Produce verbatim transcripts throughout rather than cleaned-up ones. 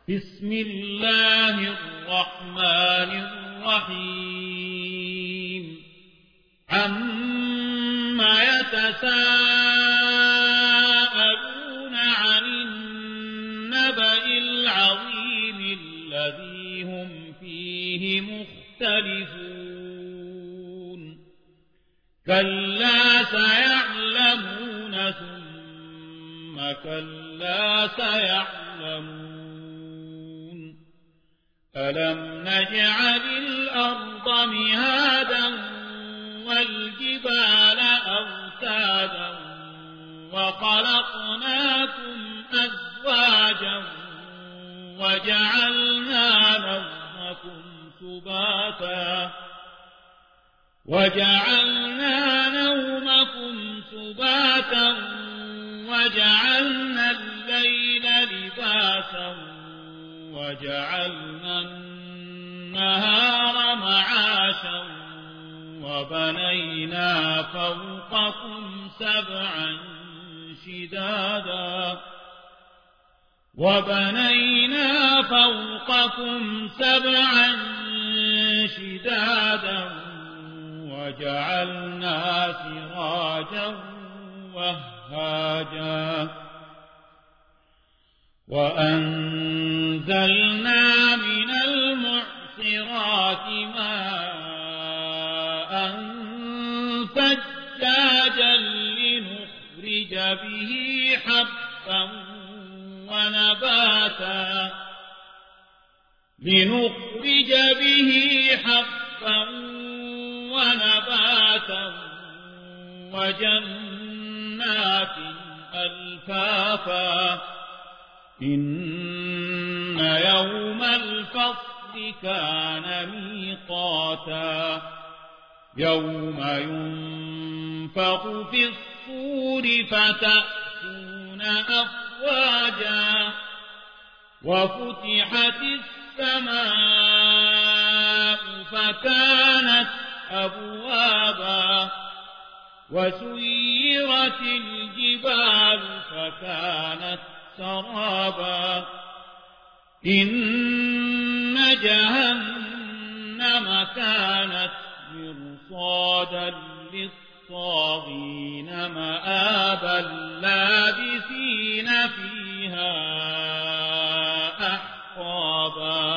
بسم الله الرحمن الرحيم عما يتساءلون عن النبأ العظيم الذي هم فيه مختلفون كلا سيعلمون ثم كلا سيعلمون ألم نجعل الأرض مهادا والجبال أوتادا وخلقناكم أزواجا وجعلنا نومكم سباتا وجعلنا نومكم سباتا وجعلنا الليل لباسا وجعلنا النهار معاشا وبنينا فوقكم سبعا شدادا وبنينا فوقكم سبعا شدادا وجعلنا سراجا وهاجا وأنزلنا من المعصرات ماء ثجاجا لنخرج به حبا ونباتا لنخرج به حبا ونباتا وجنات ألفافا إن يوم الفصل كان ميقاتا يوم ينفخ في الصور فتأتون أفواجا وفتحت السماء فكانت أبوابا وسيرت الجبال فكانت سرابا إن جهنم كانت مرصادا للطاغين مآبا لابثين فيها أحقابا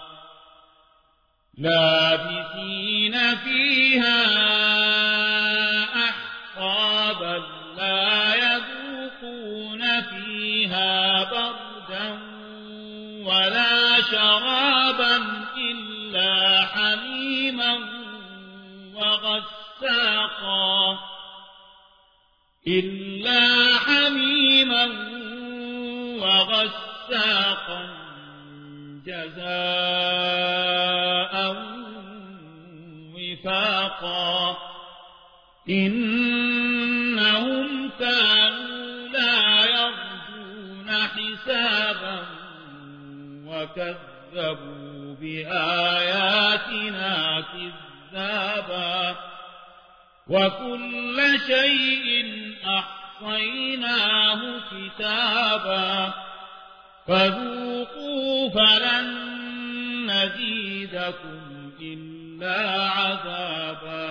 لابثين فيها أحقابا لا يذوقون فيها بردا ولا شرابا إلا حميما وغساقا إلا حميما وغساقا جزاء وفاقا إنهم كانوا لا يرجون حسابا وكذبوا بآياتنا كذابا وكل شيء أحصيناه كتابا فذوقوا فلن نزيدكم إلا عذابا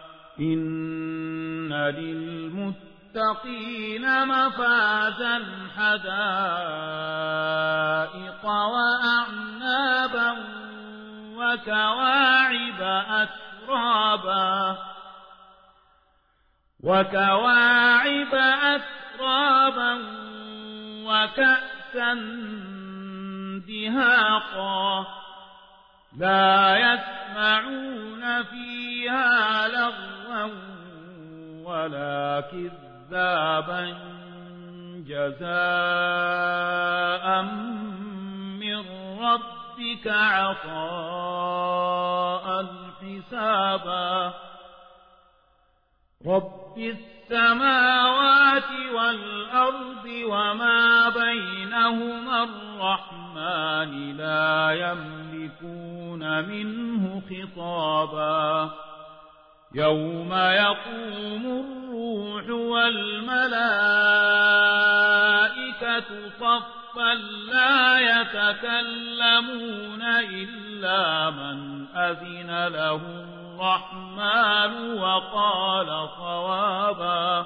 إن للمتقين مفازا حدائق وأعنابا وكواعب أترابا وكواعب أترابا وكأسا دهاقا لا يسمعون فيها لغوا ولا كذابا جزاء من ربك عطاء حسابا رب السماوات والأرض وما بينهما الرحمن لا يملكون منه خطابا يوم يقوم الروح والملائكة صفا صفا لا يتكلمون إلا من أذن له الرحمن وقال صوابا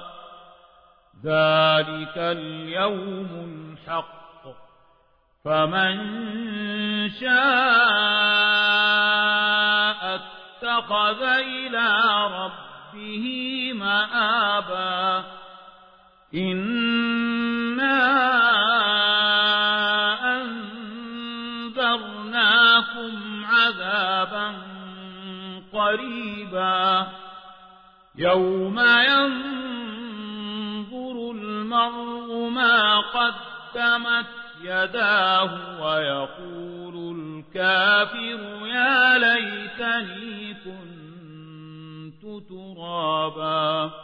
ذلك اليوم الحق فمن شاء اتخذ إلى ربه مآبا إنا أنذرناكم عذابا قريبا يوم ينظر المرء ما قدمت يداه ويقول الكافر يا ليتني كنت ترابا